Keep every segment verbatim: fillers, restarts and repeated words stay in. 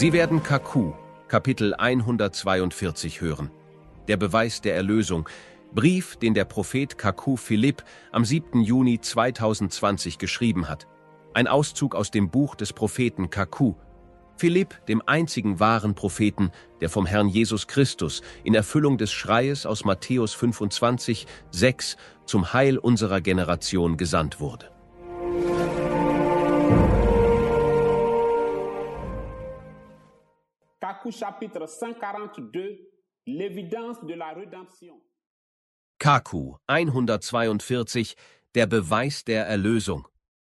Sie werden Kaku, Kapitel hundertzweiundvierzig hören. Der Beweis der Erlösung. Brief, den der Prophet Kaku Philipp am siebten Juni zweitausendzwanzig geschrieben hat. Ein Auszug aus dem Buch des Propheten Kaku. Philipp, dem einzigen wahren Propheten, der vom Herrn Jesus Christus in Erfüllung des Schreies aus Matthäus fünfundzwanzig, sechs zum Heil unserer Generation gesandt wurde. Kaku chapitre cent quarante-deux, l'évidence de la rédemption. Kaku hundertzweiundvierzig, der Beweis der Erlösung.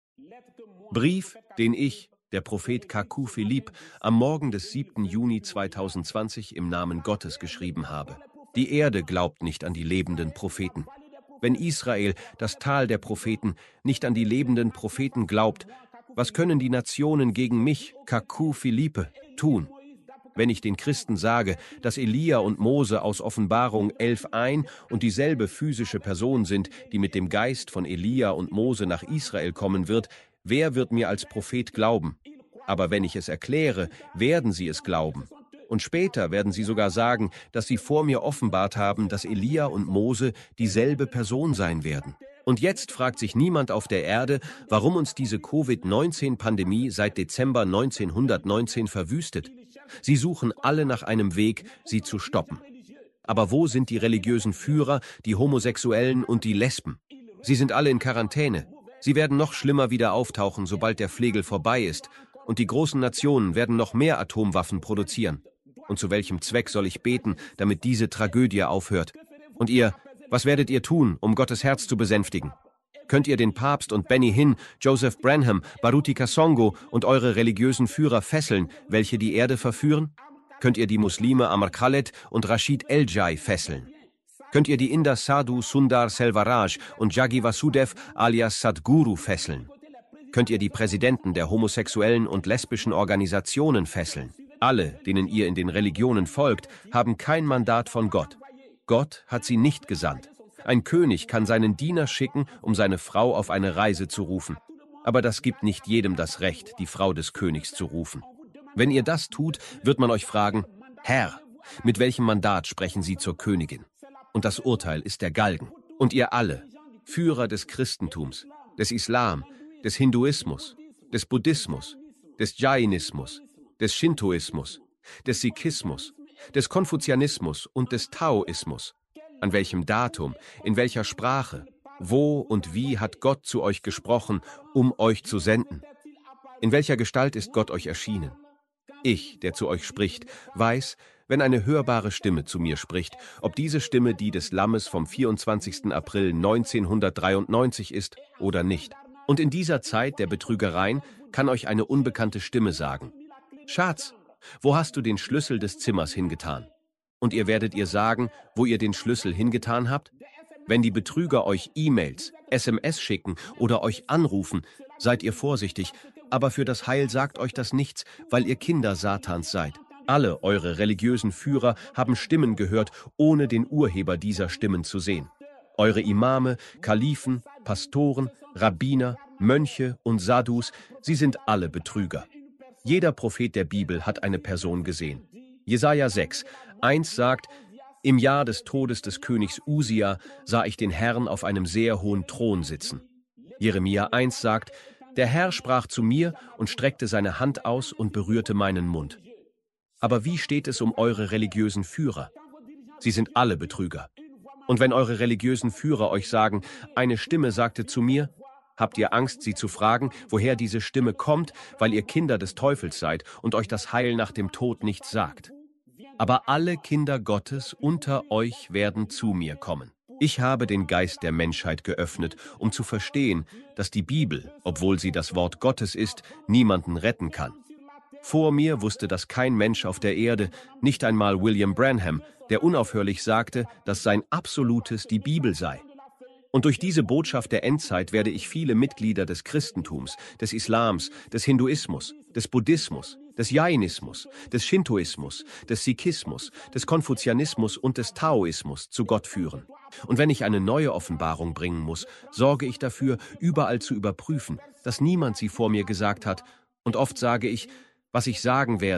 Brief, den ich, der Prophet Kaku Philipp, am Morgen des siebten Juni zweitausendzwanzig im Namen Gottes geschrieben habe. Die Erde glaubt nicht an die lebenden Propheten. Wenn Israel, das Tal der Propheten, nicht an die lebenden Propheten glaubt, was können die Nationen gegen mich, Kaku Philippe, tun? Wenn ich den Christen sage, dass Elia und Mose aus Offenbarung elf ein und dieselbe physische Person sind, die mit dem Geist von Elia und Mose nach Israel kommen wird, wer wird mir als Prophet glauben? Aber wenn ich es erkläre, werden sie es glauben. Und später werden sie sogar sagen, dass sie vor mir offenbart haben, dass Elia und Mose dieselbe Person sein werden. Und jetzt fragt sich niemand auf der Erde, warum uns diese Covid neunzehn Pandemie seit Dezember neunzehnhundertneunzehn verwüstet. Sie suchen alle nach einem Weg, sie zu stoppen. Aber wo sind die religiösen Führer, die Homosexuellen und die Lesben? Sie sind alle in Quarantäne. Sie werden noch schlimmer wieder auftauchen, sobald der Flegel vorbei ist. Und die großen Nationen werden noch mehr Atomwaffen produzieren. Und zu welchem Zweck soll ich beten, damit diese Tragödie aufhört? Und ihr, was werdet ihr tun, um Gottes Herz zu besänftigen? Könnt ihr den Papst und Benny Hinn, Joseph Branham, Baruti Kasongo und eure religiösen Führer fesseln, welche die Erde verführen? Könnt ihr die Muslime Amar Khaled und Rashid El-Jai fesseln? Könnt ihr die Inder Sadhu Sundar Selvaraj und Jaggi Vasudev alias Sadhguru fesseln? Könnt ihr die Präsidenten der homosexuellen und lesbischen Organisationen fesseln? Alle, denen ihr in den Religionen folgt, haben kein Mandat von Gott. Gott hat sie nicht gesandt. Ein König kann seinen Diener schicken, um seine Frau auf eine Reise zu rufen. Aber das gibt nicht jedem das Recht, die Frau des Königs zu rufen. Wenn ihr das tut, wird man euch fragen, Herr, mit welchem Mandat sprechen Sie zur Königin? Und das Urteil ist der Galgen. Und ihr alle, Führer des Christentums, des Islam, des Hinduismus, des Buddhismus, des Jainismus, des Shintoismus, des Sikhismus, des Konfuzianismus und des Taoismus. An welchem Datum, in welcher Sprache, wo und wie hat Gott zu euch gesprochen, um euch zu senden? In welcher Gestalt ist Gott euch erschienen? Ich, der zu euch spricht, weiß, wenn eine hörbare Stimme zu mir spricht, ob diese Stimme die des Lammes vom vierundzwanzigsten April neunzehnhundertdreiundneunzig ist oder nicht. Und in dieser Zeit der Betrügereien kann euch eine unbekannte Stimme sagen, Schatz, wo hast du den Schlüssel des Zimmers hingetan? Und ihr werdet ihr sagen, wo ihr den Schlüssel hingetan habt? Wenn die Betrüger euch E-Mails, S M S schicken oder euch anrufen, seid ihr vorsichtig, aber für das Heil sagt euch das nichts, weil ihr Kinder Satans seid. Alle eure religiösen Führer haben Stimmen gehört, ohne den Urheber dieser Stimmen zu sehen. Eure Imame, Kalifen, Pastoren, Rabbiner, Mönche und Sadhus, sie sind alle Betrüger. Jeder Prophet der Bibel hat eine Person gesehen. Jesaja sechs, eins sagt, im Jahr des Todes des Königs Usia sah ich den Herrn auf einem sehr hohen Thron sitzen. Jeremia eins sagt, der Herr sprach zu mir und streckte seine Hand aus und berührte meinen Mund. Aber wie steht es um eure religiösen Führer? Sie sind alle Betrüger. Und wenn eure religiösen Führer euch sagen, eine Stimme sagte zu mir, habt ihr Angst, sie zu fragen, woher diese Stimme kommt, weil ihr Kinder des Teufels seid und euch das Heil nach dem Tod nicht sagt? Aber alle Kinder Gottes unter euch werden zu mir kommen. Ich habe den Geist der Menschheit geöffnet, um zu verstehen, dass die Bibel, obwohl sie das Wort Gottes ist, niemanden retten kann. Vor mir wusste das kein Mensch auf der Erde, nicht einmal William Branham, der unaufhörlich sagte, dass sein Absolutes die Bibel sei. Und durch diese Botschaft der Endzeit werde ich viele Mitglieder des Christentums, des Islams, des Hinduismus, des Buddhismus, des Jainismus, des Shintoismus, des Sikhismus, des Konfuzianismus und des Taoismus zu Gott führen. Und wenn ich eine neue Offenbarung bringen muss, sorge ich dafür, überall zu überprüfen, dass niemand sie vor mir gesagt hat. Und oft sage ich, was ich sagen werde,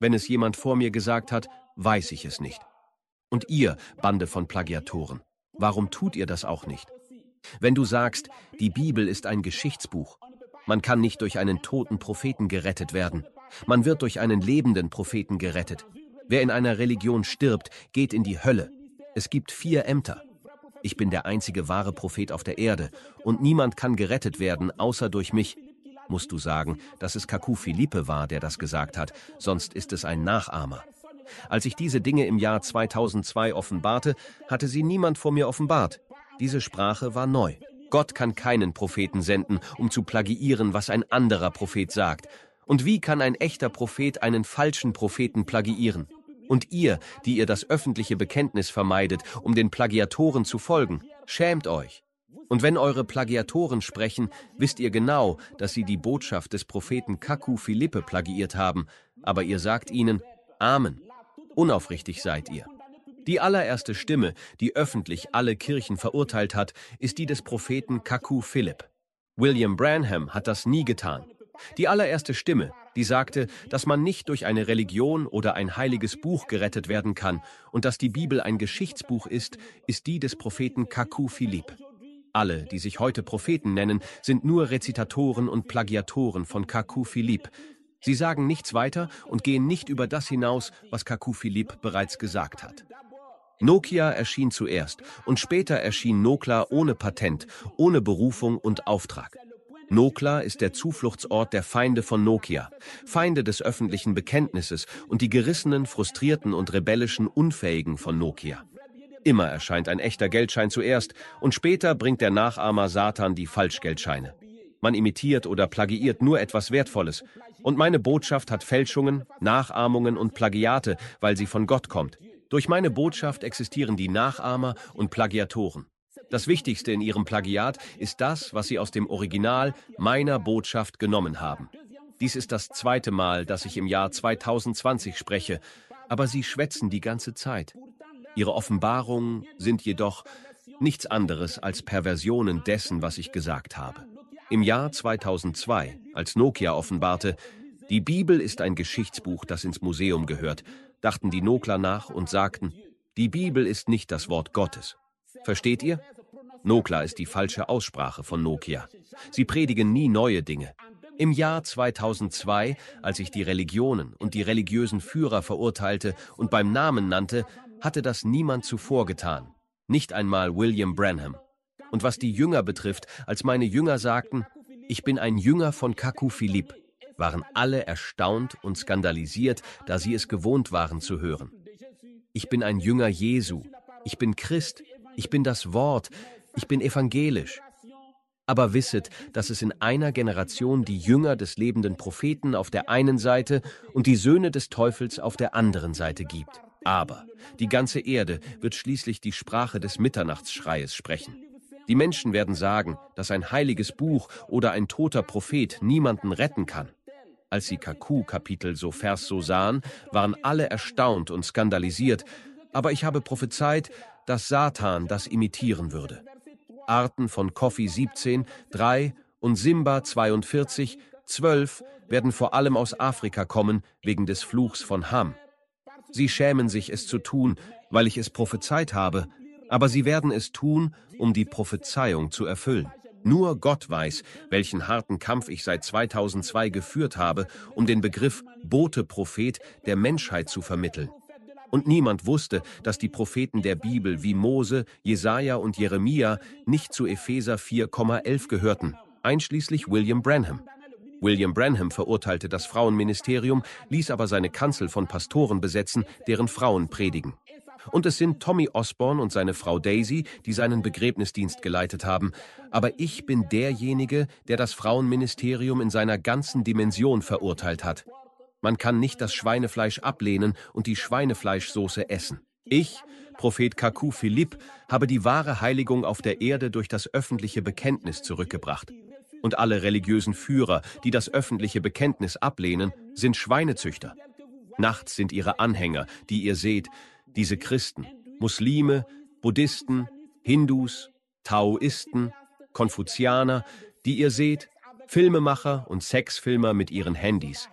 Wenn es jemand vor mir gesagt hat, weiß ich es nicht. Und ihr, Bande von Plagiatoren, warum tut ihr das auch nicht? Wenn du sagst, die Bibel ist ein Geschichtsbuch, man kann nicht durch einen toten Propheten gerettet werden. Man wird durch einen lebenden Propheten gerettet. Wer in einer Religion stirbt, geht in die Hölle. Es gibt vier Ämter. Ich bin der einzige wahre Prophet auf der Erde und niemand kann gerettet werden, außer durch mich. Musst du sagen, dass es Kaku Philippe war, der das gesagt hat, sonst ist es ein Nachahmer. Als ich diese Dinge im Jahr zweitausendzwei offenbarte, hatte sie niemand vor mir offenbart. Diese Sprache war neu. Gott kann keinen Propheten senden, um zu plagiieren, was ein anderer Prophet sagt. Und wie kann ein echter Prophet einen falschen Propheten plagiieren? Und ihr, die ihr das öffentliche Bekenntnis vermeidet, um den Plagiatoren zu folgen, schämt euch. Und wenn eure Plagiatoren sprechen, wisst ihr genau, dass sie die Botschaft des Propheten Kaku Philippe plagiiert haben, aber ihr sagt ihnen, Amen. Unaufrichtig seid ihr. Die allererste Stimme, die öffentlich alle Kirchen verurteilt hat, ist die des Propheten Kaku Philippe. William Branham hat das nie getan. Die allererste Stimme, die sagte, dass man nicht durch eine Religion oder ein heiliges Buch gerettet werden kann und dass die Bibel ein Geschichtsbuch ist, ist die des Propheten Kaku Philippe. Alle, die sich heute Propheten nennen, sind nur Rezitatoren und Plagiatoren von Kaku Philippe. Sie sagen nichts weiter und gehen nicht über das hinaus, was Kaku Philippe bereits gesagt hat. Nokia erschien zuerst und später erschien Nokla ohne Patent, ohne Berufung und Auftrag. Nokla ist der Zufluchtsort der Feinde von Nokia, Feinde des öffentlichen Bekenntnisses und die gerissenen, frustrierten und rebellischen Unfähigen von Nokia. Immer erscheint ein echter Geldschein zuerst und später bringt der Nachahmer Satan die Falschgeldscheine. Man imitiert oder plagiiert nur etwas Wertvolles. Und meine Botschaft hat Fälschungen, Nachahmungen und Plagiate, weil sie von Gott kommt. Durch meine Botschaft existieren die Nachahmer und Plagiatoren. Das Wichtigste in ihrem Plagiat ist das, was sie aus dem Original meiner Botschaft genommen haben. Dies ist das zweite Mal, dass ich im Jahr zweitausendzwanzig spreche, aber sie schwätzen die ganze Zeit. Ihre Offenbarungen sind jedoch nichts anderes als Perversionen dessen, was ich gesagt habe. Im Jahr zweitausendzwei, als Nokia offenbarte, die Bibel ist ein Geschichtsbuch, das ins Museum gehört, dachten die Nokler nach und sagten, die Bibel ist nicht das Wort Gottes. Versteht ihr? Nokla ist die falsche Aussprache von Nokia. Sie predigen nie neue Dinge. Im Jahr zweitausendzwei, als ich die Religionen und die religiösen Führer verurteilte und beim Namen nannte, hatte das niemand zuvor getan. Nicht einmal William Branham. Und was die Jünger betrifft, als meine Jünger sagten, ich bin ein Jünger von Kaku Philippe, waren alle erstaunt und skandalisiert, da sie es gewohnt waren zu hören. Ich bin ein Jünger Jesu, ich bin Christ, ich bin das Wort, ich bin evangelisch. Aber wisset, dass es in einer Generation die Jünger des lebenden Propheten auf der einen Seite und die Söhne des Teufels auf der anderen Seite gibt. Aber die ganze Erde wird schließlich die Sprache des Mitternachtsschreies sprechen. Die Menschen werden sagen, dass ein heiliges Buch oder ein toter Prophet niemanden retten kann. Als sie Kaku Kapitel so Vers so sahen, waren alle erstaunt und skandalisiert, aber ich habe prophezeit, dass Satan das imitieren würde. Arten von Kofi siebzehn, drei und Simba zweiundvierzig, zwölf werden vor allem aus Afrika kommen, wegen des Fluchs von Ham. Sie schämen sich, es zu tun, weil ich es prophezeit habe, aber sie werden es tun, um die Prophezeiung zu erfüllen. Nur Gott weiß, welchen harten Kampf ich seit zweitausendzwei geführt habe, um den Begriff Bote-Prophet der Menschheit zu vermitteln. Und niemand wusste, dass die Propheten der Bibel wie Mose, Jesaja und Jeremia nicht zu Epheser vier Komma elf gehörten, einschließlich William Branham. William Branham verurteilte das Frauenministerium, ließ aber seine Kanzel von Pastoren besetzen, deren Frauen predigen. Und es sind Tommy Osborne und seine Frau Daisy, die seinen Begräbnisdienst geleitet haben. Aber ich bin derjenige, der das Frauenministerium in seiner ganzen Dimension verurteilt hat. Man kann nicht das Schweinefleisch ablehnen und die Schweinefleischsoße essen. Ich, Prophet Kaku Philippe, habe die wahre Heiligung auf der Erde durch das öffentliche Bekenntnis zurückgebracht. Und alle religiösen Führer, die das öffentliche Bekenntnis ablehnen, sind Schweinezüchter. Nachts sind ihre Anhänger, die ihr seht, diese Christen, Muslime, Buddhisten, Hindus, Taoisten, Konfuzianer, die ihr seht, Filmemacher und Sexfilmer mit ihren Handys.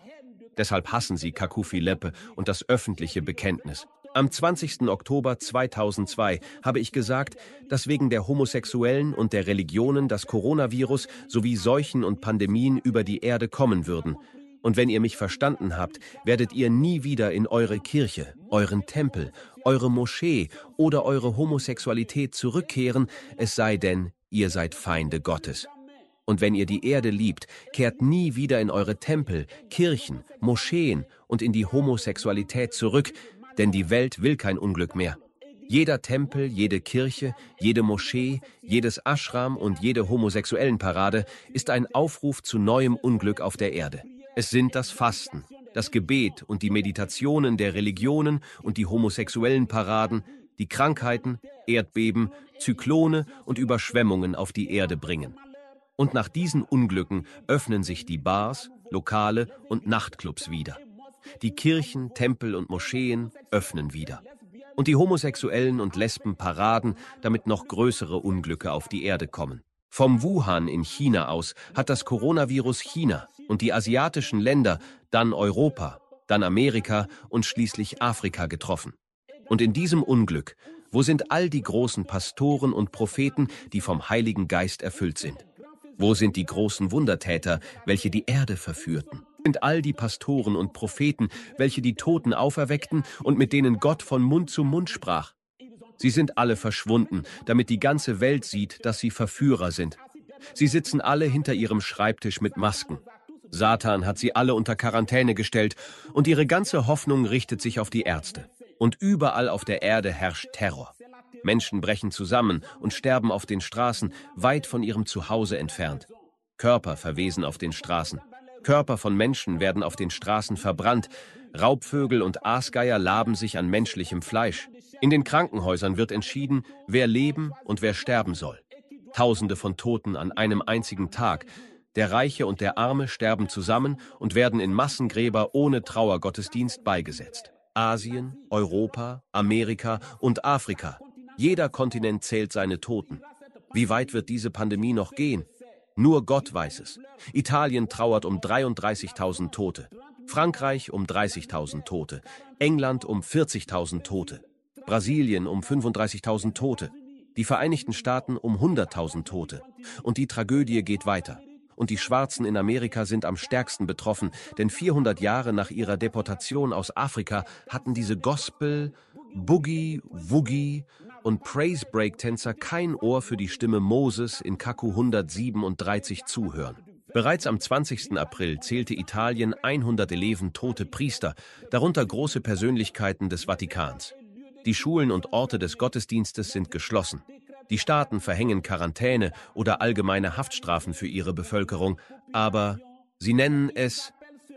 Deshalb hassen sie Kaku Philippe und das öffentliche Bekenntnis. Am zwanzigsten Oktober zweitausendzwei habe ich gesagt, dass wegen der Homosexuellen und der Religionen das Coronavirus sowie Seuchen und Pandemien über die Erde kommen würden. Und wenn ihr mich verstanden habt, werdet ihr nie wieder in eure Kirche, euren Tempel, eure Moschee oder eure Homosexualität zurückkehren, es sei denn, ihr seid Feinde Gottes. Und wenn ihr die Erde liebt, kehrt nie wieder in eure Tempel, Kirchen, Moscheen und in die Homosexualität zurück, denn die Welt will kein Unglück mehr. Jeder Tempel, jede Kirche, jede Moschee, jedes Ashram und jede Homosexuellenparade ist ein Aufruf zu neuem Unglück auf der Erde. Es sind das Fasten, das Gebet und die Meditationen der Religionen und die homosexuellen Paraden, die Krankheiten, Erdbeben, Zyklone und Überschwemmungen auf die Erde bringen. Und nach diesen Unglücken öffnen sich die Bars, Lokale und Nachtclubs wieder. Die Kirchen, Tempel und Moscheen öffnen wieder. Und die Homosexuellen und Lesben paraden, damit noch größere Unglücke auf die Erde kommen. Vom Wuhan in China aus hat das Coronavirus China und die asiatischen Länder, dann Europa, dann Amerika und schließlich Afrika getroffen. Und in diesem Unglück, wo sind all die großen Pastoren und Propheten, die vom Heiligen Geist erfüllt sind? Wo sind die großen Wundertäter, welche die Erde verführten? Sind all die Pastoren und Propheten, welche die Toten auferweckten und mit denen Gott von Mund zu Mund sprach? Sie sind alle verschwunden, damit die ganze Welt sieht, dass sie Verführer sind. Sie sitzen alle hinter ihrem Schreibtisch mit Masken. Satan hat sie alle unter Quarantäne gestellt und ihre ganze Hoffnung richtet sich auf die Ärzte. Und überall auf der Erde herrscht Terror. Menschen brechen zusammen und sterben auf den Straßen, weit von ihrem Zuhause entfernt. Körper verwesen auf den Straßen. Körper von Menschen werden auf den Straßen verbrannt. Raubvögel und Aasgeier laben sich an menschlichem Fleisch. In den Krankenhäusern wird entschieden, wer leben und wer sterben soll. Tausende von Toten an einem einzigen Tag. Der Reiche und der Arme sterben zusammen und werden in Massengräber ohne Trauergottesdienst beigesetzt. Asien, Europa, Amerika und Afrika. Jeder Kontinent zählt seine Toten. Wie weit wird diese Pandemie noch gehen? Nur Gott weiß es. Italien trauert um dreiunddreißigtausend Tote. Frankreich um dreißigtausend Tote. England um vierzigtausend Tote. Brasilien um fünfunddreißigtausend Tote. Die Vereinigten Staaten um hunderttausend Tote. Und die Tragödie geht weiter. Und die Schwarzen in Amerika sind am stärksten betroffen, denn vierhundert Jahre nach ihrer Deportation aus Afrika hatten diese Gospel, Boogie, Woogie und Praise-Break-Tänzer kein Ohr für die Stimme Moses in Kaku hundertsiebenunddreißig zuhören. Bereits am zwanzigsten April zählte Italien hundertelf tote Priester, darunter große Persönlichkeiten des Vatikans. Die Schulen und Orte des Gottesdienstes sind geschlossen. Die Staaten verhängen Quarantäne oder allgemeine Haftstrafen für ihre Bevölkerung, aber sie nennen es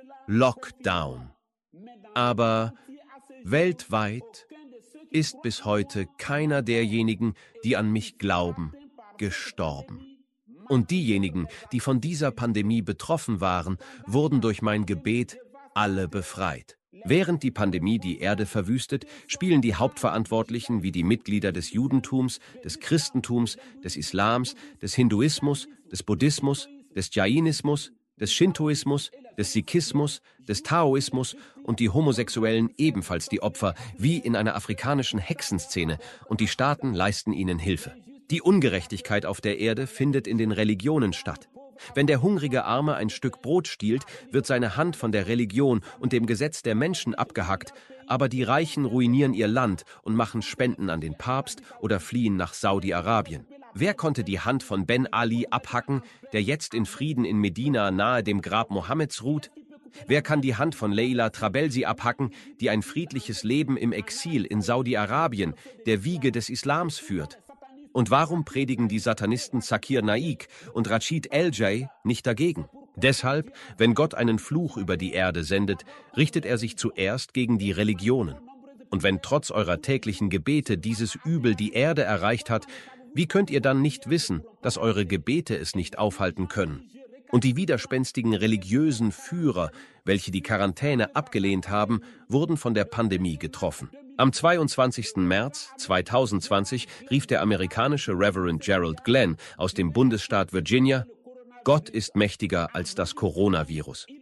Lockdown. Aber weltweit ist bis heute keiner derjenigen, die an mich glauben, gestorben. Und diejenigen, die von dieser Pandemie betroffen waren, wurden durch mein Gebet alle befreit. Während die Pandemie die Erde verwüstet, spielen die Hauptverantwortlichen wie die Mitglieder des Judentums, des Christentums, des Islams, des Hinduismus, des Buddhismus, des Jainismus, des Shintoismus, des Sikhismus, des Taoismus und die Homosexuellen ebenfalls die Opfer, wie in einer afrikanischen Hexenszene, und die Staaten leisten ihnen Hilfe. Die Ungerechtigkeit auf der Erde findet in den Religionen statt. Wenn der hungrige Arme ein Stück Brot stiehlt, wird seine Hand von der Religion und dem Gesetz der Menschen abgehackt, aber die Reichen ruinieren ihr Land und machen Spenden an den Papst oder fliehen nach Saudi-Arabien. Wer konnte die Hand von Ben Ali abhacken, der jetzt in Frieden in Medina nahe dem Grab Mohammeds ruht? Wer kann die Hand von Leila Trabelsi abhacken, die ein friedliches Leben im Exil in Saudi-Arabien, der Wiege des Islams, führt? Und warum predigen die Satanisten Zakir Naik und Rashid El-Jay nicht dagegen? Deshalb, wenn Gott einen Fluch über die Erde sendet, richtet er sich zuerst gegen die Religionen. Und wenn trotz eurer täglichen Gebete dieses Übel die Erde erreicht hat, wie könnt ihr dann nicht wissen, dass eure Gebete es nicht aufhalten können? Und die widerspenstigen religiösen Führer, welche die Quarantäne abgelehnt haben, wurden von der Pandemie getroffen. Am zweiundzwanzigsten März zweitausendzwanzig rief der amerikanische Reverend Gerald Glenn aus dem Bundesstaat Virginia: Gott ist mächtiger als das Coronavirus.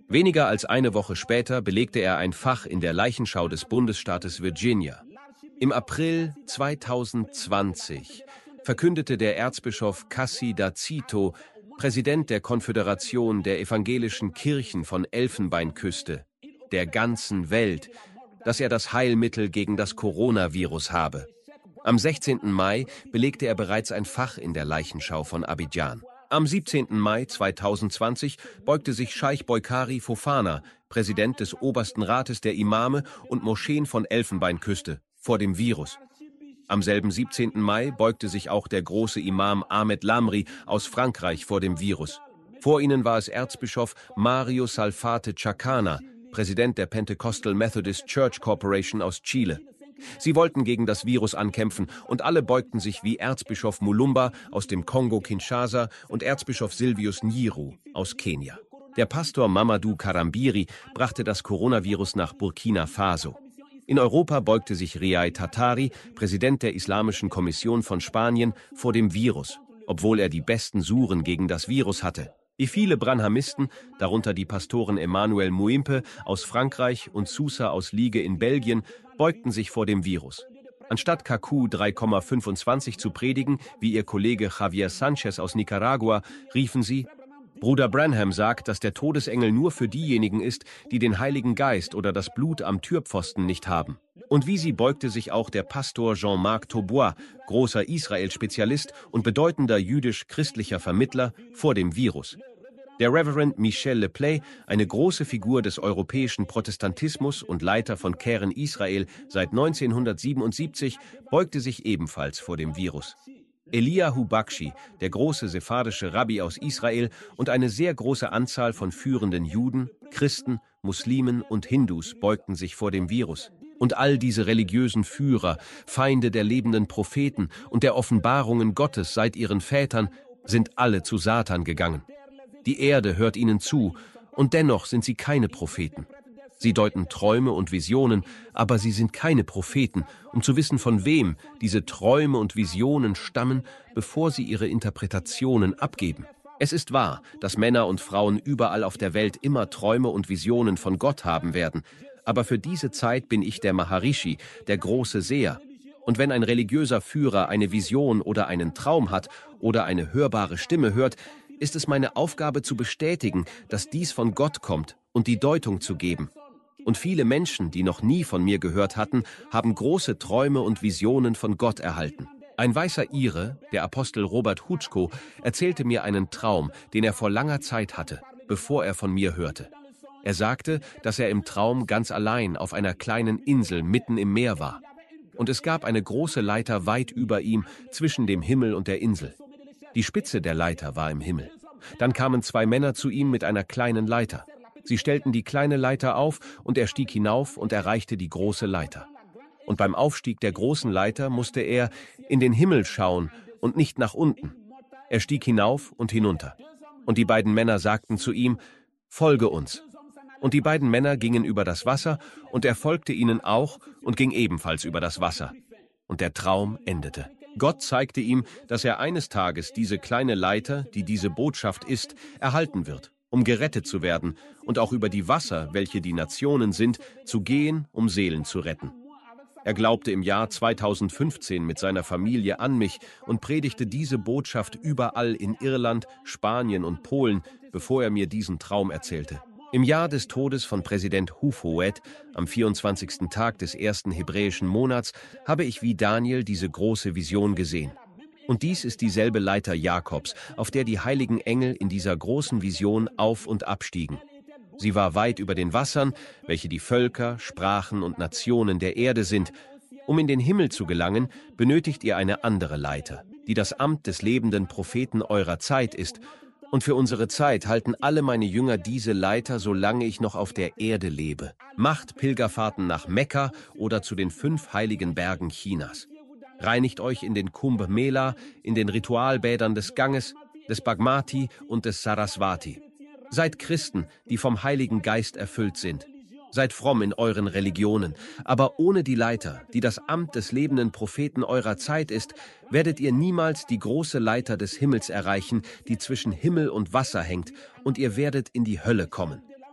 Weniger als eine Woche später belegte er ein Fach in der Leichenschau des Bundesstaates Virginia. Im April zweitausendzwanzig verkündete der Erzbischof Cassi da Cito, Präsident der Konföderation der evangelischen Kirchen von Elfenbeinküste, der ganzen Welt, dass er das Heilmittel gegen das Coronavirus habe. Am sechzehnten Mai belegte er bereits ein Fach in der Leichenschau von Abidjan. Am siebzehnten Mai zweitausendzwanzig beugte sich Scheich Boikari Fofana, Präsident des Obersten Rates der Imame und Moscheen von Elfenbeinküste, vor dem Virus. Am selben siebzehnten Mai beugte sich auch der große Imam Ahmed Lamri aus Frankreich vor dem Virus. Vor ihnen war es Erzbischof Mario Salfate Chacana, Präsident der Pentecostal Methodist Church Corporation aus Chile. Sie wollten gegen das Virus ankämpfen und alle beugten sich wie Erzbischof Mulumba aus dem Kongo-Kinshasa und Erzbischof Silvius Nyiru aus Kenia. Der Pastor Mamadou Karambiri brachte das Coronavirus nach Burkina Faso. In Europa beugte sich Riai Tatari, Präsident der Islamischen Kommission von Spanien, vor dem Virus, obwohl er die besten Suren gegen das Virus hatte. Wie viele Branhamisten, darunter die Pastoren Emmanuel Muimpe aus Frankreich und Sousa aus Liege in Belgien, beugten sich vor dem Virus. Anstatt K Q drei Komma fünfundzwanzig zu predigen, wie ihr Kollege Javier Sanchez aus Nicaragua, riefen sie: Bruder Branham sagt, dass der Todesengel nur für diejenigen ist, die den Heiligen Geist oder das Blut am Türpfosten nicht haben. Und wie sie beugte sich auch der Pastor Jean-Marc Taubois, großer Israel-Spezialist und bedeutender jüdisch-christlicher Vermittler, vor dem Virus. Der Reverend Michel Lepley, eine große Figur des europäischen Protestantismus und Leiter von Keren Israel seit neunzehnhundertsiebenundsiebzig, beugte sich ebenfalls vor dem Virus. Eliyahu Bakshi, der große sephardische Rabbi aus Israel, und eine sehr große Anzahl von führenden Juden, Christen, Muslimen und Hindus beugten sich vor dem Virus. Und all diese religiösen Führer, Feinde der lebenden Propheten und der Offenbarungen Gottes seit ihren Vätern, sind alle zu Satan gegangen. Die Erde hört ihnen zu, und dennoch sind sie keine Propheten. Sie deuten Träume und Visionen, aber sie sind keine Propheten, um zu wissen, von wem diese Träume und Visionen stammen, bevor sie ihre Interpretationen abgeben. Es ist wahr, dass Männer und Frauen überall auf der Welt immer Träume und Visionen von Gott haben werden, aber für diese Zeit bin ich der Maharishi, der große Seher. Und wenn ein religiöser Führer eine Vision oder einen Traum hat oder eine hörbare Stimme hört, ist es meine Aufgabe zu bestätigen, dass dies von Gott kommt und die Deutung zu geben. Und viele Menschen, die noch nie von mir gehört hatten, haben große Träume und Visionen von Gott erhalten. Ein weißer Ire, der Apostel Robert Hutschko, erzählte mir einen Traum, den er vor langer Zeit hatte, bevor er von mir hörte. Er sagte, dass er im Traum ganz allein auf einer kleinen Insel mitten im Meer war. Und es gab eine große Leiter weit über ihm, zwischen dem Himmel und der Insel. Die Spitze der Leiter war im Himmel. Dann kamen zwei Männer zu ihm mit einer kleinen Leiter. Sie stellten die kleine Leiter auf, und er stieg hinauf und erreichte die große Leiter. Und beim Aufstieg der großen Leiter musste er in den Himmel schauen und nicht nach unten. Er stieg hinauf und hinunter. Und die beiden Männer sagten zu ihm: Folge uns. Und die beiden Männer gingen über das Wasser, und er folgte ihnen auch und ging ebenfalls über das Wasser. Und der Traum endete. Gott zeigte ihm, dass er eines Tages diese kleine Leiter, die diese Botschaft ist, erhalten wird, um gerettet zu werden, und auch über die Wasser, welche die Nationen sind, zu gehen, um Seelen zu retten. Er glaubte im Jahr zweitausendfünfzehn mit seiner Familie an mich und predigte diese Botschaft überall in Irland, Spanien und Polen, bevor er mir diesen Traum erzählte. Im Jahr des Todes von Präsident Houphouët, am vierundzwanzigsten Tag des ersten hebräischen Monats, habe ich wie Daniel diese große Vision gesehen. Und dies ist dieselbe Leiter Jakobs, auf der die heiligen Engel in dieser großen Vision auf- und abstiegen. Sie war weit über den Wassern, welche die Völker, Sprachen und Nationen der Erde sind. Um in den Himmel zu gelangen, benötigt ihr eine andere Leiter, die das Amt des lebenden Propheten eurer Zeit ist. Und für unsere Zeit halten alle meine Jünger diese Leiter, solange ich noch auf der Erde lebe. Macht Pilgerfahrten nach Mekka oder zu den fünf heiligen Bergen Chinas. Reinigt euch in den Kumbh Mela, in den Ritualbädern des Ganges, des Bagmati und des Saraswati. Seid Christen, die vom Heiligen Geist erfüllt sind. Seid fromm in euren Religionen, aber ohne die Leiter, die das Amt des lebenden Propheten eurer Zeit ist, werdet ihr niemals die große Leiter des Himmels erreichen, die zwischen Himmel und Wasser hängt, und ihr werdet in die Hölle kommen.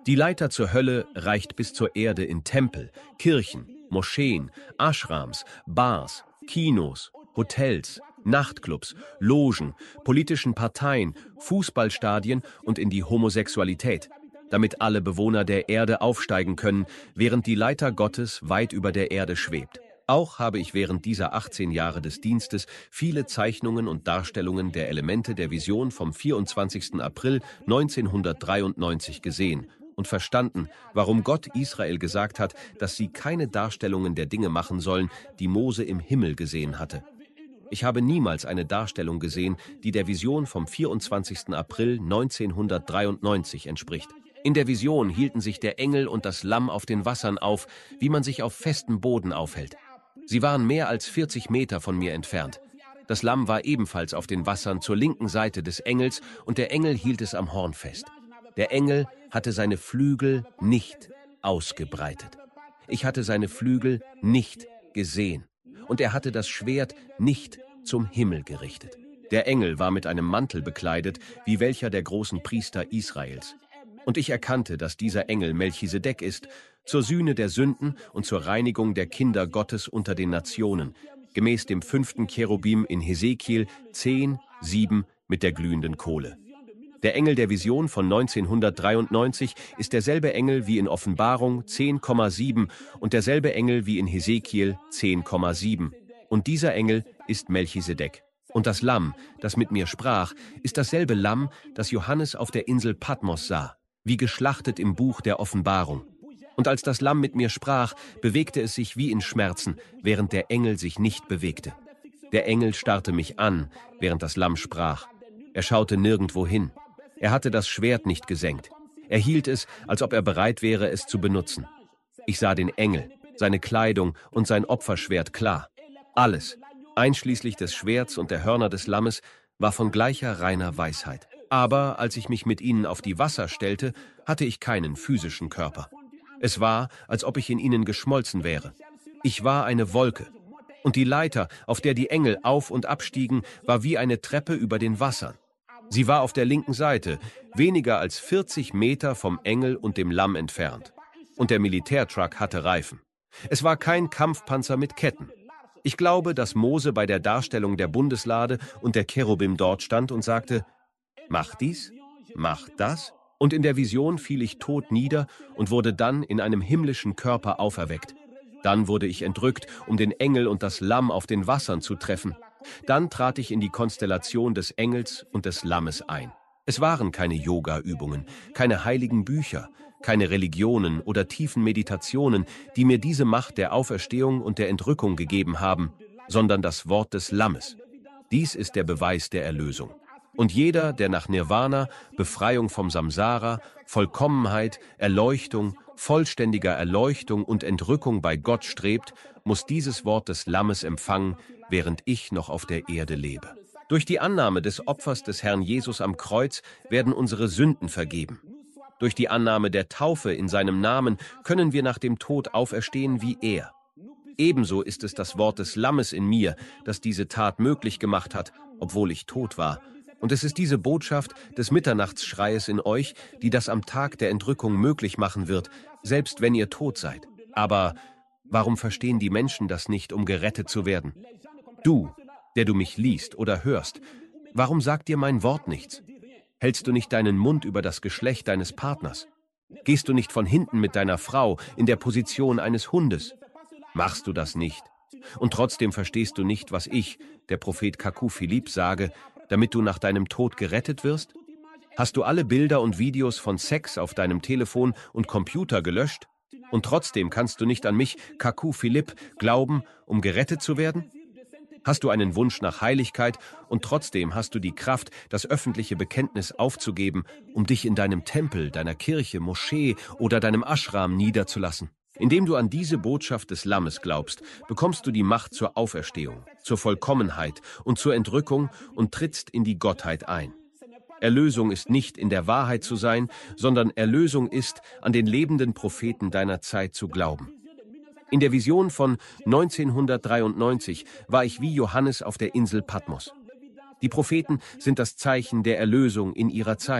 Die Leiter zur Hölle reicht bis zur Erde in Tempel, Kirchen, Moscheen, Ashrams, Bars, Kinos, Hotels, Nachtclubs, Logen, politischen Parteien, Fußballstadien und in die Homosexualität, damit alle Bewohner der Erde aufsteigen können, während die Leiter Gottes weit über der Erde schwebt. Auch habe ich während dieser achtzehn Jahre des Dienstes viele Zeichnungen und Darstellungen der Elemente der Vision vom vierundzwanzigsten April neunzehnhundertdreiundneunzig gesehen und verstanden, warum Gott Israel gesagt hat, dass sie keine Darstellungen der Dinge machen sollen, die Mose im Himmel gesehen hatte. Ich habe niemals eine Darstellung gesehen, die der Vision vom vierundzwanzigsten April neunzehnhundertdreiundneunzig entspricht. In der Vision hielten sich der Engel und das Lamm auf den Wassern auf, wie man sich auf festem Boden aufhält. Sie waren mehr als vierzig Meter von mir entfernt. Das Lamm war ebenfalls auf den Wassern zur linken Seite des Engels und der Engel hielt es am Horn fest. Der Engel hatte seine Flügel nicht ausgebreitet. Ich hatte seine Flügel nicht gesehen. Und er hatte das Schwert nicht zum Himmel gerichtet. Der Engel war mit einem Mantel bekleidet, wie welcher der großen Priester Israels. Und ich erkannte, dass dieser Engel Melchisedek ist, zur Sühne der Sünden und zur Reinigung der Kinder Gottes unter den Nationen, gemäß dem fünften Cherubim in Hesekiel zehn, sieben mit der glühenden Kohle. Der Engel der Vision von neunzehnhundertdreiundneunzig ist derselbe Engel wie in Offenbarung zehn Komma sieben und derselbe Engel wie in Hesekiel zehn Komma sieben. Und dieser Engel ist Melchisedek. Und das Lamm, das mit mir sprach, ist dasselbe Lamm, das Johannes auf der Insel Patmos sah, wie geschlachtet im Buch der Offenbarung. Und als das Lamm mit mir sprach, bewegte es sich wie in Schmerzen, während der Engel sich nicht bewegte. Der Engel starrte mich an, während das Lamm sprach. Er schaute nirgendwo hin. Er hatte das Schwert nicht gesenkt. Er hielt es, als ob er bereit wäre, es zu benutzen. Ich sah den Engel, seine Kleidung und sein Opferschwert klar. Alles, einschließlich des Schwerts und der Hörner des Lammes, war von gleicher reiner Weisheit. Aber als ich mich mit ihnen auf die Wasser stellte, hatte ich keinen physischen Körper. Es war, als ob ich in ihnen geschmolzen wäre. Ich war eine Wolke. Und die Leiter, auf der die Engel auf- und abstiegen, war wie eine Treppe über den Wassern. Sie war auf der linken Seite, weniger als vierzig Meter vom Engel und dem Lamm entfernt. Und der Militärtruck hatte Reifen. Es war kein Kampfpanzer mit Ketten. Ich glaube, dass Mose bei der Darstellung der Bundeslade und der Cherubim dort stand und sagte, »Mach dies, mach das«, und in der Vision fiel ich tot nieder und wurde dann in einem himmlischen Körper auferweckt. Dann wurde ich entrückt, um den Engel und das Lamm auf den Wassern zu treffen. Dann trat ich in die Konstellation des Engels und des Lammes ein. Es waren keine Yoga-Übungen, keine heiligen Bücher, keine Religionen oder tiefen Meditationen, die mir diese Macht der Auferstehung und der Entrückung gegeben haben, sondern das Wort des Lammes. Dies ist der Beweis der Erlösung. Und jeder, der nach Nirvana, Befreiung vom Samsara, Vollkommenheit, Erleuchtung, vollständiger Erleuchtung und Entrückung bei Gott strebt, muss dieses Wort des Lammes empfangen, während ich noch auf der Erde lebe. Durch die Annahme des Opfers des Herrn Jesus am Kreuz werden unsere Sünden vergeben. Durch die Annahme der Taufe in seinem Namen können wir nach dem Tod auferstehen wie er. Ebenso ist es das Wort des Lammes in mir, das diese Tat möglich gemacht hat, obwohl ich tot war. Und es ist diese Botschaft des Mitternachtsschreies in euch, die das am Tag der Entrückung möglich machen wird, selbst wenn ihr tot seid. Aber warum verstehen die Menschen das nicht, um gerettet zu werden? Du, der du mich liest oder hörst, warum sagt dir mein Wort nichts? Hältst du nicht deinen Mund über das Geschlecht deines Partners? Gehst du nicht von hinten mit deiner Frau in der Position eines Hundes? Machst du das nicht? Und trotzdem verstehst du nicht, was ich, der Prophet Kaku Philipp, sage, damit du nach deinem Tod gerettet wirst? Hast du alle Bilder und Videos von Sex auf deinem Telefon und Computer gelöscht? Und trotzdem kannst du nicht an mich, Kaku Philipp, glauben, um gerettet zu werden? Hast du einen Wunsch nach Heiligkeit und trotzdem hast du die Kraft, das öffentliche Bekenntnis aufzugeben, um dich in deinem Tempel, deiner Kirche, Moschee oder deinem Ashram niederzulassen? Indem du an diese Botschaft des Lammes glaubst, bekommst du die Macht zur Auferstehung, zur Vollkommenheit und zur Entrückung und trittst in die Gottheit ein. Erlösung ist nicht in der Wahrheit zu sein, sondern Erlösung ist, an den lebenden Propheten deiner Zeit zu glauben. In der Vision von neunzehnhundertdreiundneunzig war ich wie Johannes auf der Insel Patmos. Die Propheten sind das Zeichen der Erlösung in ihrer Zeit.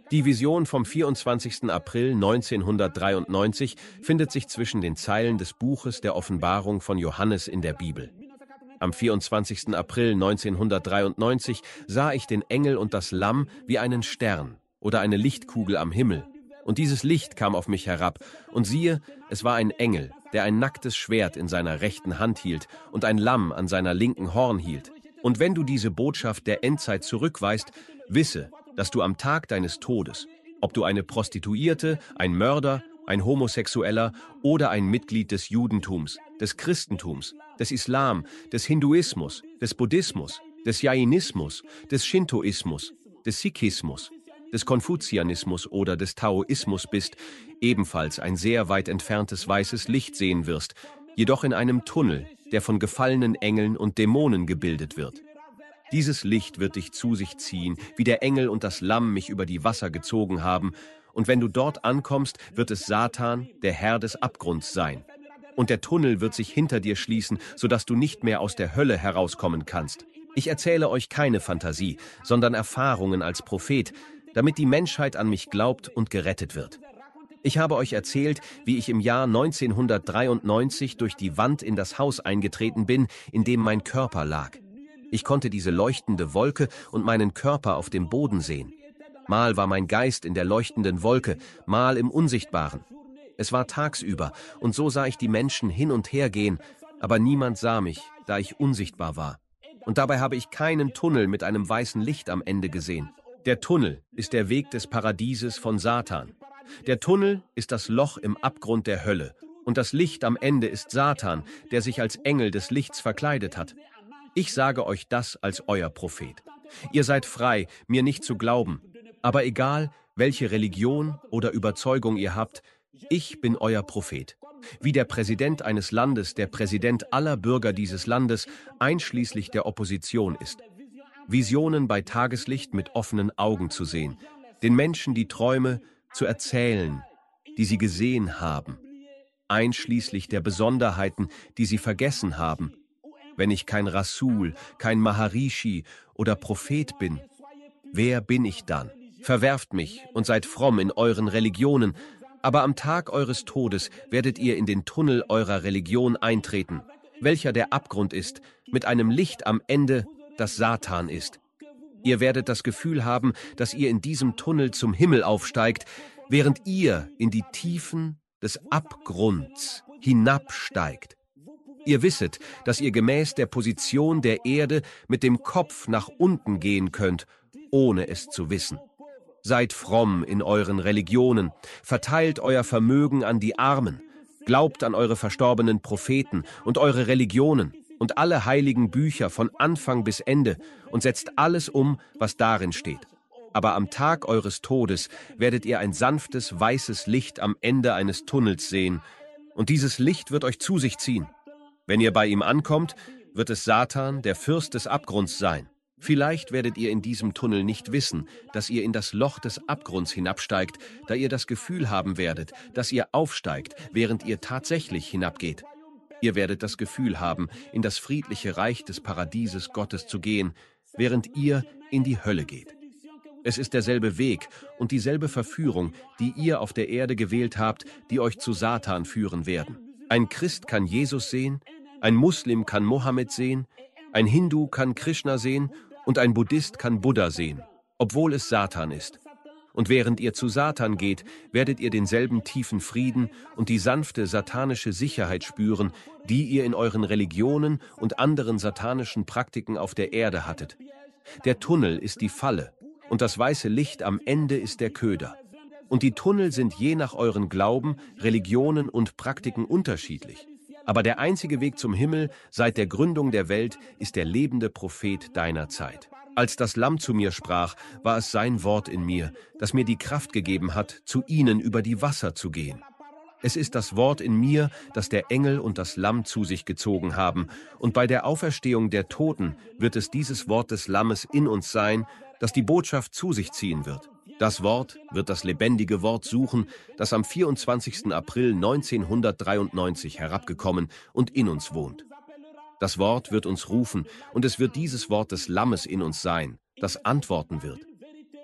Die Vision vom vierundzwanzigsten April neunzehnhundertdreiundneunzig findet sich zwischen den Zeilen des Buches der Offenbarung von Johannes in der Bibel. Am vierundzwanzigsten April neunzehnhundertdreiundneunzig sah ich den Engel und das Lamm wie einen Stern oder eine Lichtkugel am Himmel. Und dieses Licht kam auf mich herab. Und siehe, es war ein Engel, der ein nacktes Schwert in seiner rechten Hand hielt und ein Lamm an seiner linken Horn hielt. Und wenn du diese Botschaft der Endzeit zurückweist, wisse, dass du am Tag deines Todes, ob du eine Prostituierte, ein Mörder, ein Homosexueller oder ein Mitglied des Judentums, des Christentums, des Islam, des Hinduismus, des Buddhismus, des Jainismus, des Shintoismus, des Sikhismus, des Konfuzianismus oder des Taoismus bist, ebenfalls ein sehr weit entferntes weißes Licht sehen wirst, jedoch in einem Tunnel, der von gefallenen Engeln und Dämonen gebildet wird. Dieses Licht wird dich zu sich ziehen, wie der Engel und das Lamm mich über die Wasser gezogen haben, und wenn du dort ankommst, wird es Satan, der Herr des Abgrunds, sein. Und der Tunnel wird sich hinter dir schließen, sodass du nicht mehr aus der Hölle herauskommen kannst. Ich erzähle euch keine Fantasie, sondern Erfahrungen als Prophet, damit die Menschheit an mich glaubt und gerettet wird. Ich habe euch erzählt, wie ich im Jahr neunzehnhundertdreiundneunzig durch die Wand in das Haus eingetreten bin, in dem mein Körper lag. Ich konnte diese leuchtende Wolke und meinen Körper auf dem Boden sehen. Mal war mein Geist in der leuchtenden Wolke, mal im Unsichtbaren. Es war tagsüber, und so sah ich die Menschen hin und her gehen, aber niemand sah mich, da ich unsichtbar war. Und dabei habe ich keinen Tunnel mit einem weißen Licht am Ende gesehen. Der Tunnel ist der Weg des Paradieses von Satan. Der Tunnel ist das Loch im Abgrund der Hölle, und das Licht am Ende ist Satan, der sich als Engel des Lichts verkleidet hat. Ich sage euch das als euer Prophet. Ihr seid frei, mir nicht zu glauben, aber egal, welche Religion oder Überzeugung ihr habt, ich bin euer Prophet. Wie der Präsident eines Landes der Präsident aller Bürger dieses Landes, einschließlich der Opposition ist. Visionen bei Tageslicht mit offenen Augen zu sehen, den Menschen die Träume zu erzählen, die sie gesehen haben, einschließlich der Besonderheiten, die sie vergessen haben. Wenn ich kein Rasul, kein Maharishi oder Prophet bin, wer bin ich dann? Verwerft mich und seid fromm in euren Religionen, aber am Tag eures Todes werdet ihr in den Tunnel eurer Religion eintreten, welcher der Abgrund ist, mit einem Licht am Ende, das Satan ist. Ihr werdet das Gefühl haben, dass ihr in diesem Tunnel zum Himmel aufsteigt, während ihr in die Tiefen des Abgrunds hinabsteigt. Ihr wisset, dass ihr gemäß der Position der Erde mit dem Kopf nach unten gehen könnt, ohne es zu wissen. Seid fromm in euren Religionen, verteilt euer Vermögen an die Armen, glaubt an eure verstorbenen Propheten und eure Religionen und alle heiligen Bücher von Anfang bis Ende und setzt alles um, was darin steht. Aber am Tag eures Todes werdet ihr ein sanftes, weißes Licht am Ende eines Tunnels sehen, und dieses Licht wird euch zu sich ziehen. Wenn ihr bei ihm ankommt, wird es Satan, der Fürst des Abgrunds, sein. Vielleicht werdet ihr in diesem Tunnel nicht wissen, dass ihr in das Loch des Abgrunds hinabsteigt, da ihr das Gefühl haben werdet, dass ihr aufsteigt, während ihr tatsächlich hinabgeht. Ihr werdet das Gefühl haben, in das friedliche Reich des Paradieses Gottes zu gehen, während ihr in die Hölle geht. Es ist derselbe Weg und dieselbe Verführung, die ihr auf der Erde gewählt habt, die euch zu Satan führen werden. Ein Christ kann Jesus sehen, ein Muslim kann Mohammed sehen, ein Hindu kann Krishna sehen und ein Buddhist kann Buddha sehen, obwohl es Satan ist. Und während ihr zu Satan geht, werdet ihr denselben tiefen Frieden und die sanfte satanische Sicherheit spüren, die ihr in euren Religionen und anderen satanischen Praktiken auf der Erde hattet. Der Tunnel ist die Falle und das weiße Licht am Ende ist der Köder. Und die Tunnel sind je nach euren Glauben, Religionen und Praktiken unterschiedlich. Aber der einzige Weg zum Himmel seit der Gründung der Welt ist der lebende Prophet deiner Zeit. Als das Lamm zu mir sprach, war es sein Wort in mir, das mir die Kraft gegeben hat, zu ihnen über die Wasser zu gehen. Es ist das Wort in mir, das der Engel und das Lamm zu sich gezogen haben, und bei der Auferstehung der Toten wird es dieses Wort des Lammes in uns sein, das die Botschaft zu sich ziehen wird. Das Wort wird das lebendige Wort suchen, das am vierundzwanzigsten April neunzehnhundertdreiundneunzig herabgekommen und in uns wohnt. Das Wort wird uns rufen, und es wird dieses Wort des Lammes in uns sein, das antworten wird.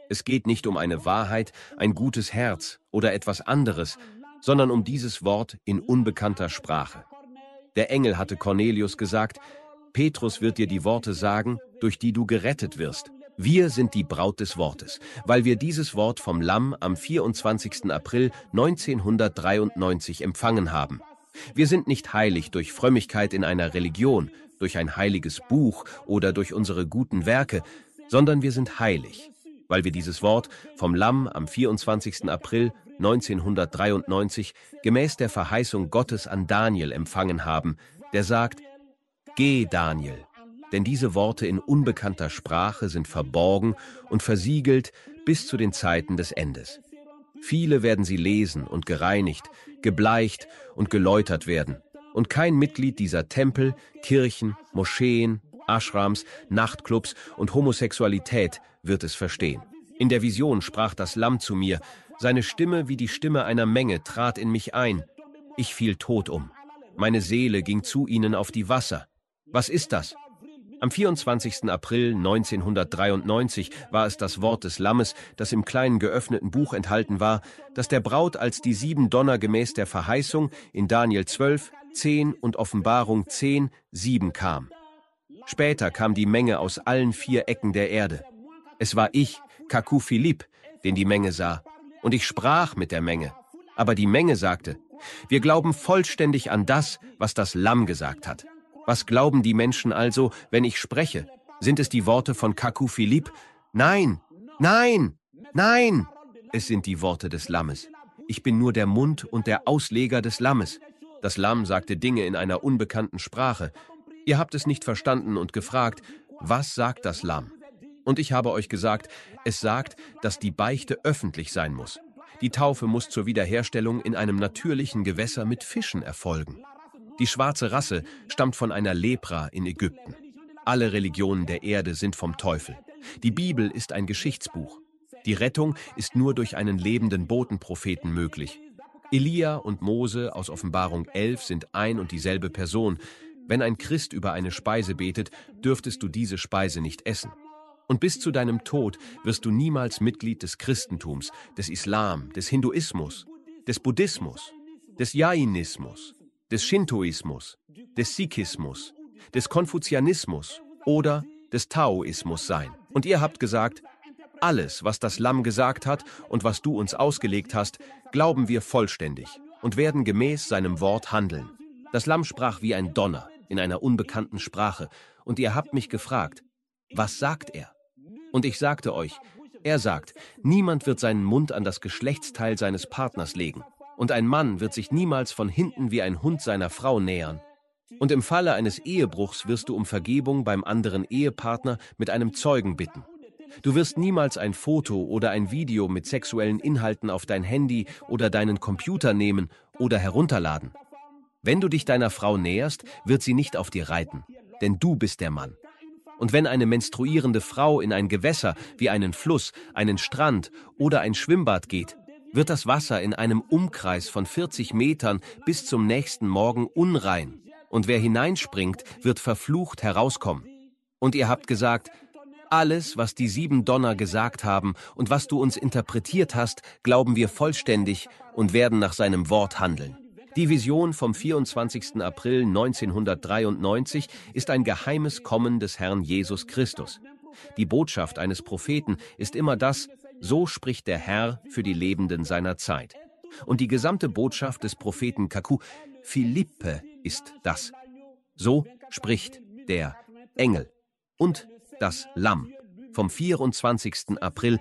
Es geht nicht um eine Wahrheit, ein gutes Herz oder etwas anderes, sondern um dieses Wort in unbekannter Sprache. Der Engel hatte Cornelius gesagt, Petrus wird dir die Worte sagen, durch die du gerettet wirst. Wir sind die Braut des Wortes, weil wir dieses Wort vom Lamm am vierundzwanzigsten April neunzehnhundertdreiundneunzig empfangen haben. Wir sind nicht heilig durch Frömmigkeit in einer Religion, durch ein heiliges Buch oder durch unsere guten Werke, sondern wir sind heilig, weil wir dieses Wort vom Lamm am vierundzwanzigsten April neunzehnhundertdreiundneunzig gemäß der Verheißung Gottes an Daniel empfangen haben, der sagt, Geh, Daniel, denn diese Worte in unbekannter Sprache sind verborgen und versiegelt bis zu den Zeiten des Endes. Viele werden sie lesen und gereinigt, gebleicht und geläutert werden, und kein Mitglied dieser Tempel, Kirchen, Moscheen, Ashrams, Nachtclubs und Homosexualität wird es verstehen. In der Vision sprach das Lamm zu mir, seine Stimme wie die Stimme einer Menge trat in mich ein. Ich fiel tot um. Meine Seele ging zu ihnen auf die Wasser. Was ist das? Am vierundzwanzigsten April neunzehnhundertdreiundneunzig war es das Wort des Lammes, das im kleinen geöffneten Buch enthalten war, das der Braut als die sieben Donner gemäß der Verheißung in Daniel zwölf, zehn und Offenbarung zehn, sieben kam. Später kam die Menge aus allen vier Ecken der Erde. Es war ich, Kaku Philipp, den die Menge sah, und ich sprach mit der Menge. Aber die Menge sagte, wir glauben vollständig an das, was das Lamm gesagt hat. Was glauben die Menschen also, wenn ich spreche? Sind es die Worte von Kaku Philipp? Nein, nein, nein! Es sind die Worte des Lammes. Ich bin nur der Mund und der Ausleger des Lammes. Das Lamm sagte Dinge in einer unbekannten Sprache. Ihr habt es nicht verstanden und gefragt, was sagt das Lamm? Und ich habe euch gesagt, es sagt, dass die Beichte öffentlich sein muss. Die Taufe muss zur Wiederherstellung in einem natürlichen Gewässer mit Fischen erfolgen. Die schwarze Rasse stammt von einer Lepra in Ägypten. Alle Religionen der Erde sind vom Teufel. Die Bibel ist ein Geschichtsbuch. Die Rettung ist nur durch einen lebenden Botenpropheten möglich. Elia und Mose aus Offenbarung elf sind ein und dieselbe Person. Wenn ein Christ über eine Speise betet, dürftest du diese Speise nicht essen. Und bis zu deinem Tod wirst du niemals Mitglied des Christentums, des Islam, des Hinduismus, des Buddhismus, des Jainismus, des Shintoismus, des Sikhismus, des Konfuzianismus oder des Taoismus sein. Und ihr habt gesagt, alles, was das Lamm gesagt hat und was du uns ausgelegt hast, glauben wir vollständig und werden gemäß seinem Wort handeln. Das Lamm sprach wie ein Donner in einer unbekannten Sprache, und ihr habt mich gefragt, was sagt er? Und ich sagte euch, er sagt, niemand wird seinen Mund an das Geschlechtsteil seines Partners legen, und ein Mann wird sich niemals von hinten wie ein Hund seiner Frau nähern. Und im Falle eines Ehebruchs wirst du um Vergebung beim anderen Ehepartner mit einem Zeugen bitten. Du wirst niemals ein Foto oder ein Video mit sexuellen Inhalten auf dein Handy oder deinen Computer nehmen oder herunterladen. Wenn du dich deiner Frau näherst, wird sie nicht auf dir reiten, denn du bist der Mann. Und wenn eine menstruierende Frau in ein Gewässer wie einen Fluss, einen Strand oder ein Schwimmbad geht, wird das Wasser in einem Umkreis von vierzig Metern bis zum nächsten Morgen unrein. Und wer hineinspringt, wird verflucht herauskommen. Und ihr habt gesagt, alles, was die sieben Donner gesagt haben und was du uns interpretiert hast, glauben wir vollständig und werden nach seinem Wort handeln. Die Vision vom vierundzwanzigsten April neunzehnhundertdreiundneunzig ist ein geheimes Kommen des Herrn Jesus Christus. Die Botschaft eines Propheten ist immer das, so spricht der Herr für die Lebenden seiner Zeit. Und die gesamte Botschaft des Propheten Kaku Philippe ist das. So spricht der Engel und das Lamm vom vierundzwanzigsten April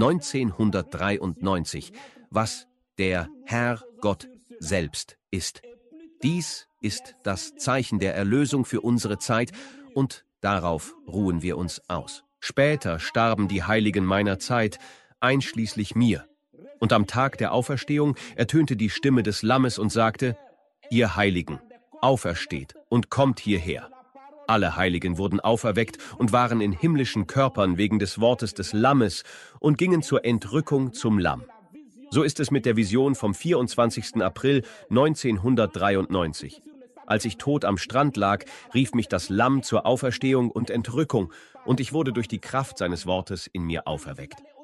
neunzehnhundertdreiundneunzig, was der Herr Gott selbst ist. Dies ist das Zeichen der Erlösung für unsere Zeit, und darauf ruhen wir uns aus. Später starben die Heiligen meiner Zeit, einschließlich mir. Und am Tag der Auferstehung ertönte die Stimme des Lammes und sagte, ihr Heiligen, aufersteht und kommt hierher. Alle Heiligen wurden auferweckt und waren in himmlischen Körpern wegen des Wortes des Lammes und gingen zur Entrückung zum Lamm. So ist es mit der Vision vom vierundzwanzigsten April neunzehnhundertdreiundneunzig. Als ich tot am Strand lag, rief mich das Lamm zur Auferstehung und Entrückung, und ich wurde durch die Kraft seines Wortes in mir auferweckt.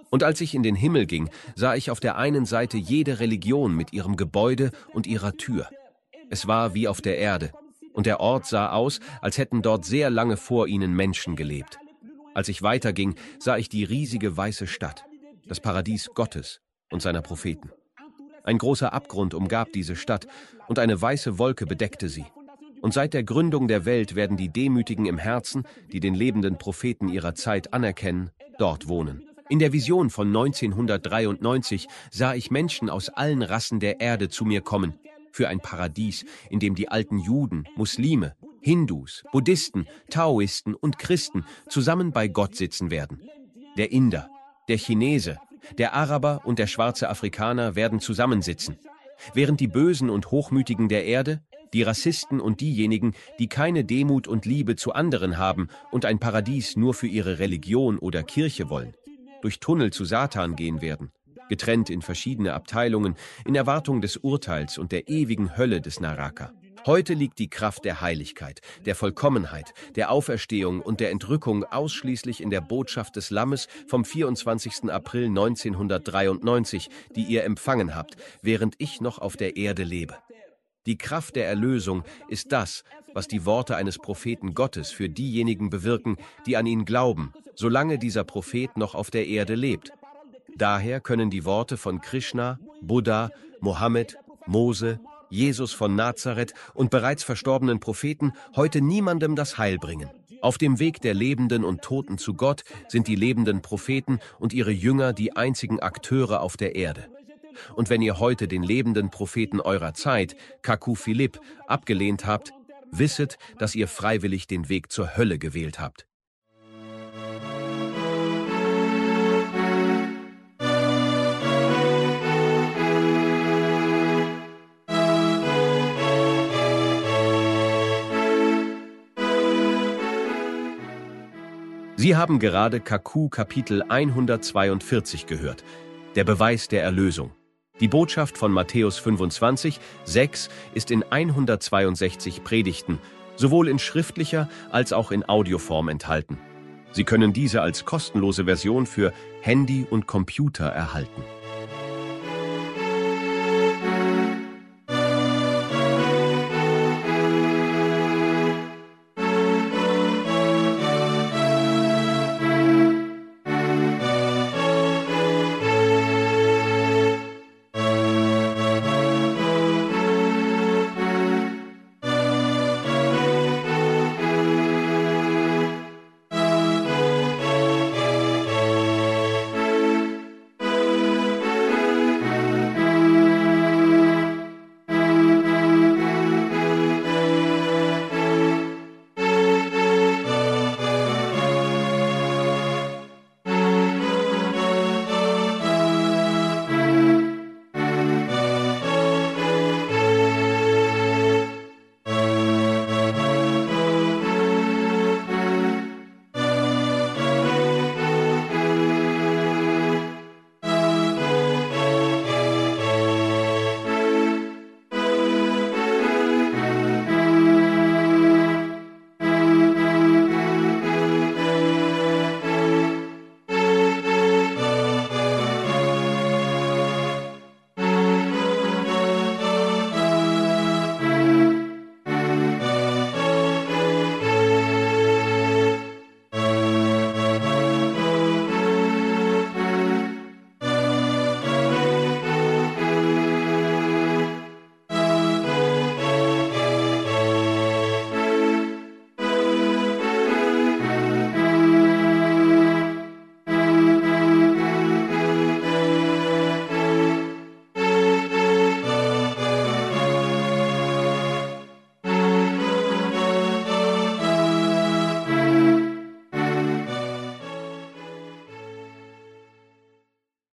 Und als ich in den Himmel ging, sah ich auf der einen Seite jede Religion mit ihrem Gebäude und ihrer Tür. Es war wie auf der Erde, und der Ort sah aus, als hätten dort sehr lange vor ihnen Menschen gelebt. Als ich weiterging, sah ich die riesige weiße Stadt, das Paradies Gottes und seiner Propheten. Ein großer Abgrund umgab diese Stadt, und eine weiße Wolke bedeckte sie. Und seit der Gründung der Welt werden die Demütigen im Herzen, die den lebenden Propheten ihrer Zeit anerkennen, dort wohnen. In der Vision von neunzehnhundertdreiundneunzig sah ich Menschen aus allen Rassen der Erde zu mir kommen, für ein Paradies, in dem die alten Juden, Muslime, Hindus, Buddhisten, Taoisten und Christen zusammen bei Gott sitzen werden. Der Inder, der Chinese, der Araber und der schwarze Afrikaner werden zusammensitzen, während die Bösen und Hochmütigen der Erde, die Rassisten und diejenigen, die keine Demut und Liebe zu anderen haben und ein Paradies nur für ihre Religion oder Kirche wollen, durch Tunnel zu Satan gehen werden, getrennt in verschiedene Abteilungen, in Erwartung des Urteils und der ewigen Hölle des Naraka. Heute liegt die Kraft der Heiligkeit, der Vollkommenheit, der Auferstehung und der Entrückung ausschließlich in der Botschaft des Lammes vom vierundzwanzigsten April neunzehnhundertdreiundneunzig, die ihr empfangen habt, während ich noch auf der Erde lebe. Die Kraft der Erlösung ist das, was die Worte eines Propheten Gottes für diejenigen bewirken, die an ihn glauben, solange dieser Prophet noch auf der Erde lebt. Daher können die Worte von Krishna, Buddha, Mohammed, Mose, Jesus von Nazareth und bereits verstorbenen Propheten heute niemandem das Heil bringen. Auf dem Weg der Lebenden und Toten zu Gott sind die lebenden Propheten und ihre Jünger die einzigen Akteure auf der Erde. Und wenn ihr heute den lebenden Propheten eurer Zeit, Kaku Philipp, abgelehnt habt, wisset, dass ihr freiwillig den Weg zur Hölle gewählt habt. Sie haben gerade Kaku Kapitel hundertzweiundvierzig gehört, der Beweis der Erlösung. Die Botschaft von Matthäus fünfundzwanzig, sechs ist in hundertzweiundsechzig Predigten, sowohl in schriftlicher als auch in Audioform enthalten. Sie können diese als kostenlose Version für Handy und Computer erhalten.